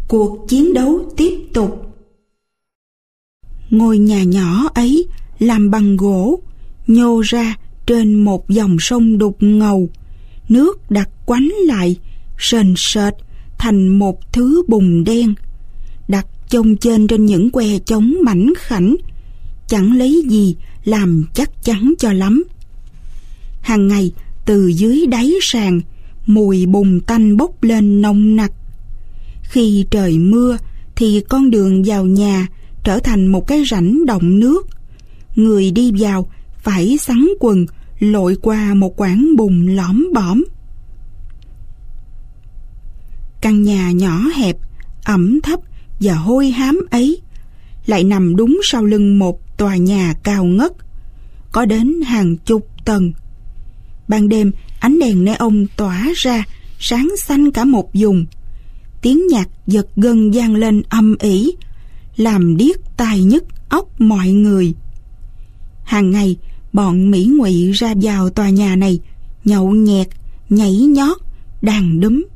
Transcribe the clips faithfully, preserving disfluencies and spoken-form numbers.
Cuộc chiến đấu tiếp tục. Ngôi nhà nhỏ ấy làm bằng gỗ, nhô ra trên một dòng sông đục ngầu. Nước đặc quánh lại, sền sệt thành một thứ bùn đen, đặt chông chênh trên những que trống mảnh khảnh, chẳng lấy gì làm chắc chắn cho lắm. Hàng ngày từ dưới đáy sàn, mùi bùn tanh bốc lên nồng nặc. Khi trời mưa thì con đường vào nhà trở thành một cái rãnh đọng nước. Người đi vào phải xắn quần lội qua một quãng bùn lõm bõm. Căn nhà nhỏ hẹp, ẩm thấp và hôi hám ấy lại nằm đúng sau lưng một tòa nhà cao ngất, có đến hàng chục tầng. Ban đêm, ánh đèn neon tỏa ra, sáng xanh cả một vùng. Tiếng nhạc giật gân vang lên âm ỉ, làm điếc tai nhức óc mọi người. Hàng ngày, bọn Mỹ Ngụy ra vào tòa nhà này, nhậu nhẹt, nhảy nhót, đàn đúm.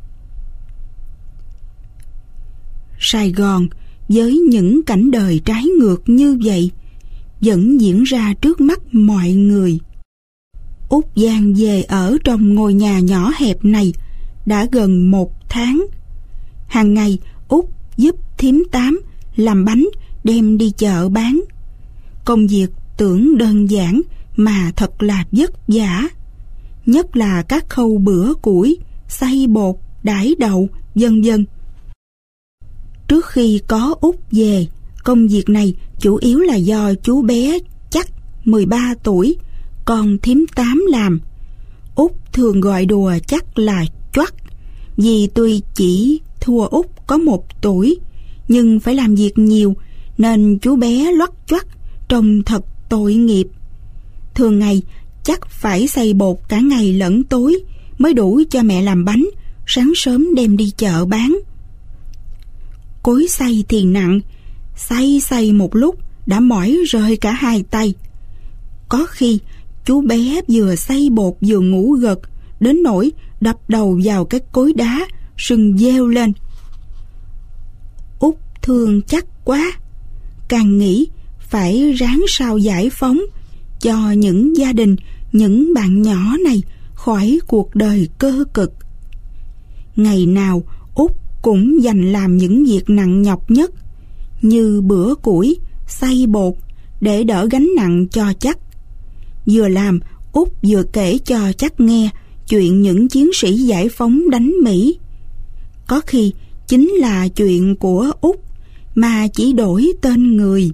Sài Gòn với những cảnh đời trái ngược như vậy vẫn diễn ra trước mắt mọi người. Út Giang về ở trong ngôi nhà nhỏ hẹp này đã gần một tháng. Hàng ngày Út giúp thím Tám làm bánh đem đi chợ bán. Công việc tưởng đơn giản mà thật là vất vả, nhất là các khâu bữa củi, xay bột, đãi đậu, vân vân. Trước khi có Út về, công việc này chủ yếu là do chú bé Chắc mười ba tuổi, con thím Tám làm. Út thường gọi đùa Chắc là Choắt, vì tuy chỉ thua Út có một tuổi, nhưng phải làm việc nhiều nên chú bé loắt choắt, trông thật tội nghiệp. Thường ngày Chắc phải xay bột cả ngày lẫn tối mới đủ cho mẹ làm bánh, sáng sớm đem đi chợ bán. Cối xay thì nặng, xay xay một lúc đã mỏi rơi cả hai tay. Có khi chú bé vừa xay bột vừa ngủ gật, đến nỗi đập đầu vào cái cối đá, sưng reo lên. Út thương Chắc quá, càng nghĩ phải ráng sao giải phóng cho những gia đình, những bạn nhỏ này khỏi cuộc đời cơ cực. Ngày nào Út cũng dành làm những việc nặng nhọc nhất, như bữa củi, xay bột, để đỡ gánh nặng cho Chắc. Vừa làm, Út vừa kể cho Chắc nghe chuyện những chiến sĩ giải phóng đánh Mỹ. Có khi chính là chuyện của Út mà chỉ đổi tên người.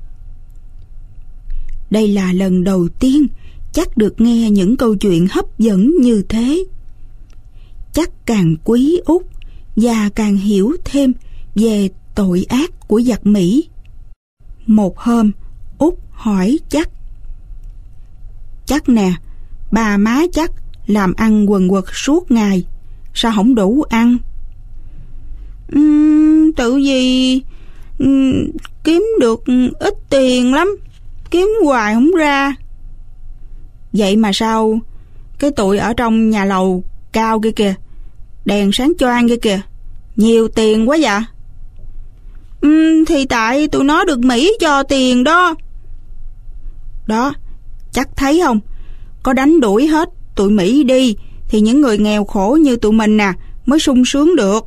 Đây là lần đầu tiên Chắc được nghe những câu chuyện hấp dẫn như thế. Chắc càng quý Út và càng hiểu thêm về tội ác của giặc Mỹ. Một hôm, Út hỏi Chắc: Chắc nè, bà má Chắc làm ăn quần quật suốt ngày, sao không đủ ăn? Uhm, tự vì uhm, kiếm được ít tiền lắm, kiếm hoài không ra. Vậy mà sao cái tụi ở trong nhà lầu cao kia kìa, đèn sáng choang kia kìa, nhiều tiền quá vậy? Uhm, thì tại tụi nó được Mỹ cho tiền đó. Đó, Chắc thấy không, có đánh đuổi hết tụi Mỹ đi thì những người nghèo khổ như tụi mình nè mới sung sướng được.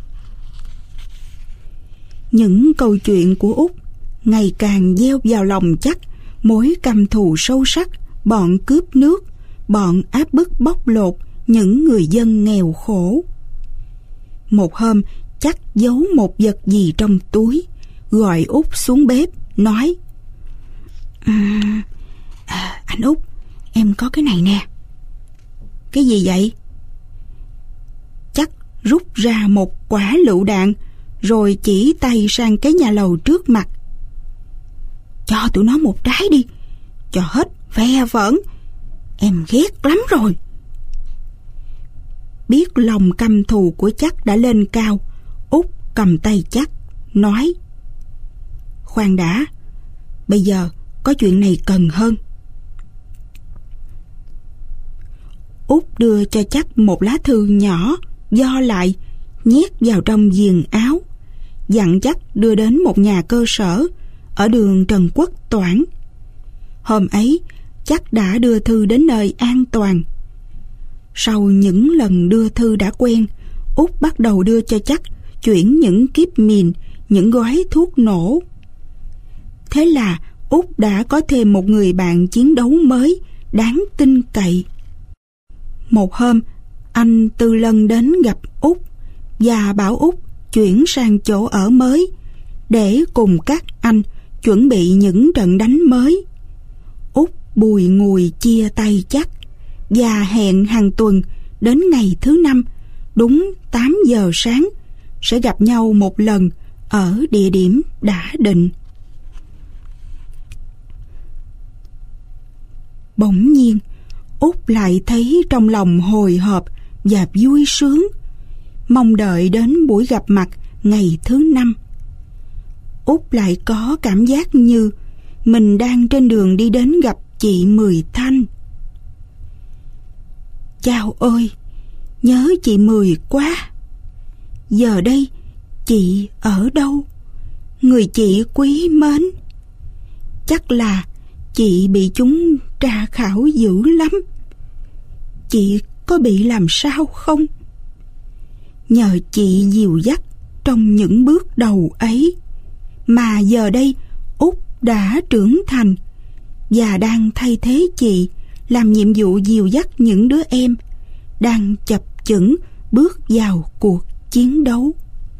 Những câu chuyện của Út ngày càng gieo vào lòng Chắc mối căm thù sâu sắc bọn cướp nước, bọn áp bức bóc lột những người dân nghèo khổ. Một hôm, Chắc giấu một vật gì trong túi, gọi Út xuống bếp, nói: à, à, anh Út, em có cái này nè. Cái gì vậy? Chắc rút ra một quả lựu đạn, rồi chỉ tay sang cái nhà lầu trước mặt. Cho tụi nó một trái đi, cho hết ve vẩn, em ghét lắm rồi. Biết lòng căm thù của Chắc đã lên cao, Út cầm tay Chắc, nói: Khoan đã, bây giờ có chuyện này cần hơn. Út đưa cho Chắc một lá thư nhỏ, do lại, nhét vào trong giường áo, dặn chắc đưa đến một nhà cơ sở ở đường Trần Quốc Toản. Hôm ấy, chắc đã đưa Thư đến nơi an toàn. Sau những lần đưa Thư đã quen, Út bắt đầu đưa cho chắc chuyển những kíp mìn, những gói thuốc nổ. Thế là Út đã có thêm một người bạn chiến đấu mới, đáng tin cậy. Một hôm, anh Tư Lân đến gặp Út và bảo Út chuyển sang chỗ ở mới để cùng các anh chuẩn bị những trận đánh mới. Út bùi ngùi chia tay chắc và hẹn hàng tuần đến ngày thứ năm đúng tám giờ sáng sẽ gặp nhau một lần ở địa điểm đã định. Bỗng nhiên, Út lại thấy trong lòng hồi hộp và vui sướng, mong đợi đến buổi gặp mặt ngày thứ năm. Út lại có cảm giác như mình đang trên đường đi đến gặp chị Mười Thanh. Chao ơi, nhớ chị Mười quá. Giờ đây chị ở đâu? Người chị quý mến. Chắc là chị bị chúng tra khảo dữ lắm. Chị có bị làm sao không? Nhờ chị dìu dắt trong những bước đầu ấy mà giờ đây Út đã trưởng thành và đang thay thế chị làm nhiệm vụ dìu dắt những đứa em đang chập chững bước vào cuộc chiến đấu.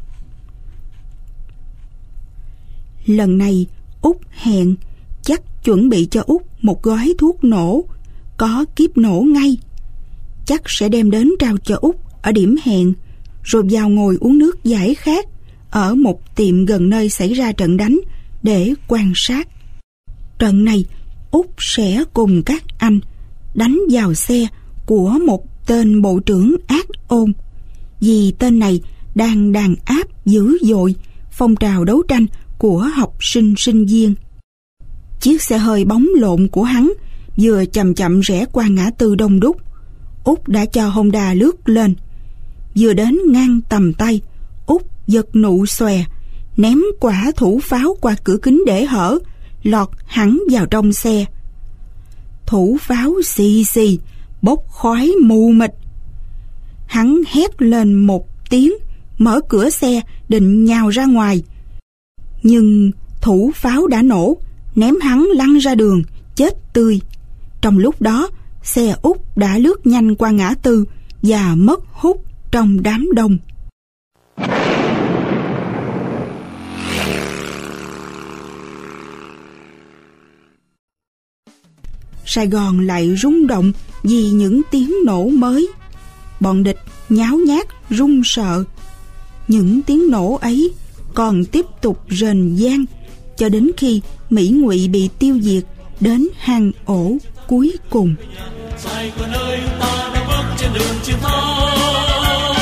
Lần này Út hẹn chắc chuẩn bị cho Út một gói thuốc nổ có kíp nổ ngay. Chắc sẽ đem đến trao cho Út ở điểm hẹn, rồi vào ngồi uống nước giải khát ở một tiệm gần nơi xảy ra trận đánh để quan sát. Trận này Út sẽ cùng các anh đánh vào xe của một tên bộ trưởng ác ôn, vì tên này đang đàn áp dữ dội phong trào đấu tranh của học sinh sinh viên. Chiếc xe hơi bóng lộn của hắn vừa chậm chậm rẽ qua ngã tư đông đúc. Út đã cho Honda lướt lên. Vừa đến ngang tầm tay, Út giật nụ xòe, ném quả thủ pháo qua cửa kính để hở, lọt hẳn vào trong xe. Thủ pháo xì xì, bốc khói mù mịt. Hắn hét lên một tiếng, mở cửa xe định nhào ra ngoài. Nhưng thủ pháo đã nổ, ném hắn lăn ra đường, chết tươi. Trong lúc đó, xe Út đã lướt nhanh qua ngã tư và mất hút trong đám đông. Sài Gòn lại rung động vì những tiếng nổ mới. Bọn địch nháo nhác run sợ. Những tiếng nổ ấy còn tiếp tục rền vang cho đến khi Mỹ Ngụy bị tiêu diệt đến hang ổ cuối cùng. Sài Gòn ơi, ta đang bước trên đường chiến thắng.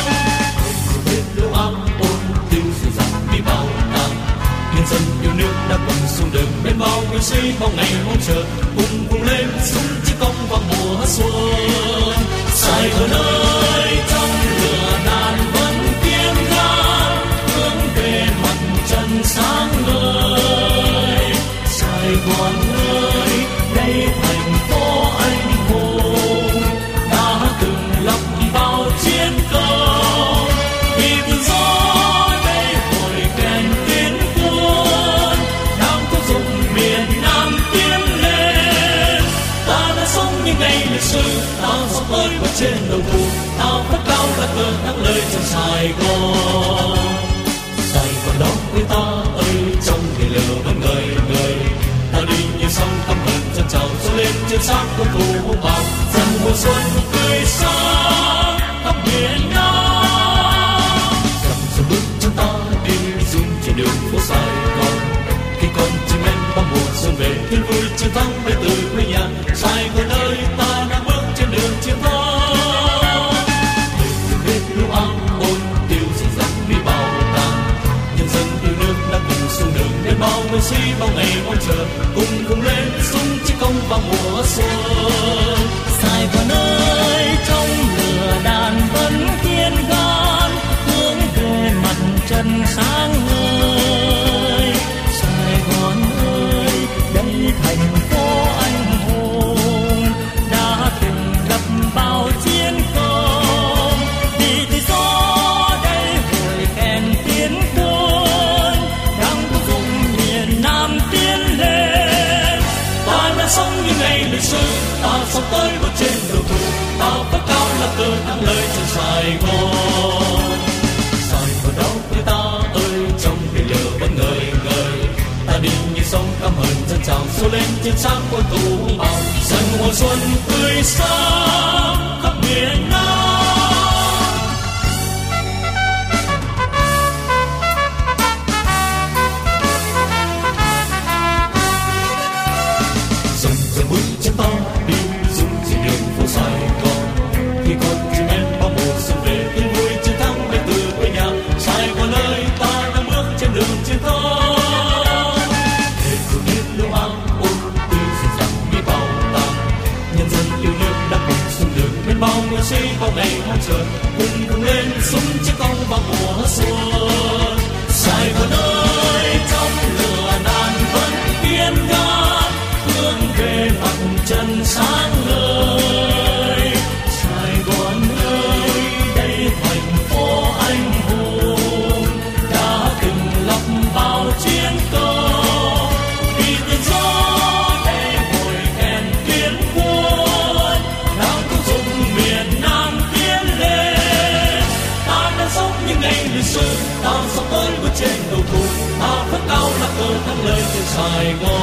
Lưu ám ôn tiêu diệt giặc bị bao tàn. Nhân dân yêu nước đã quần xuống đường bên bao người sĩ bao ngày mong chờ. Cùng cùng lên súng chí công vào mùa xuân. Sài Gòn ơi, trong lửa đàn vẫn tiếng ca hướng về mặt trăng sáng ngời. Sài Gòn ơi, đây thành phố anh hùng đã từng lập bao chiến công. Vì tự do đây hồi kèn tiến quân đang thúc giục miền Nam tiến lên. Ta đã sống những ngày lịch sử, ta sống tới qua trên đầu thù, ta phát cao là cờ thắng lợi trong Sài Gòn. Sài Gòn đó với ta ơi, trong ngày lửa vẫn ngời ngời. Ta đi như sông căm hận chân trào trôi lên trên xác của thù hung bạo. Dần mùa xuân tươi sáng khắp miền Nam. Dần dần bước chân ta đi dung trên đường phố Sài Gòn. Khi con chim én bao mùa xuân về, thiên vui chiến thắng về từ quê nhà. Sài Gòn ơi, ta đang bước trên đường chiến thắng. Để hết lũ ám ôn tiêu diệt giặc đi bao tàn. Nhân dân yêu nước đã cùng xuống đường bên bao người sĩ bao ngày mong chờ. Cùng cùng lên súng chí công vào mùa xuân. Sài Gòn ơi, trong lửa đàn vẫn kiên gan hướng trần sáng ngời. Sài Gòn ơi, đây thành phố anh hùng đã từng lập bao chiến công. Vì tự do đây hồi kèn tiến quân, đang thúc giục miền Nam tiến lên. Ta đã sống những ngày lịch sử, ta sống tới bước trên đầu thù, ta phất cao là cờ thắng lợi trên Sài Gòn. Sài Gòn đâu người ta ơi, trong biển lửa vẫn ngời ngời. Ta đi như sông căm hờn dân trào xô lên trên sáng quân tù bào. Dần mùa xuân tươi sáng khắp miền Nam. Dần dần bước chân ta đi dung trên đường phố Sài Gòn. Khi con chim én bao mùa xuân về, tin vui chiến thắng đến từ quê nhà. Sài Gòn ơi, ta đang bước trên đường chiến thắng. Để cùng biết lưu áng ôn tư dịu dàng biết bao tàng. Nhân dân yêu nước đã cùng xuân đường bên bao người sĩ bao ngày mong chờ. Cùng cùng lên súng chiếc cong vào mùa xuân. Sài Gòn ơi, trong lửa đàn vẫn kiên ngát, hướng về mặt trần sáng ngời. Sài Gòn ơi, đây thành phố anh hùng đã từng lập bao chiến công. Vì tự do đây hồi kèn tiến quân, đang thúc giục miền Nam tiến lên. Ta đang sống những ngày lịch sử, ta sống tới bước trên đầu thù, ta phất cao là cờ thắng lợi trên Sài Gòn.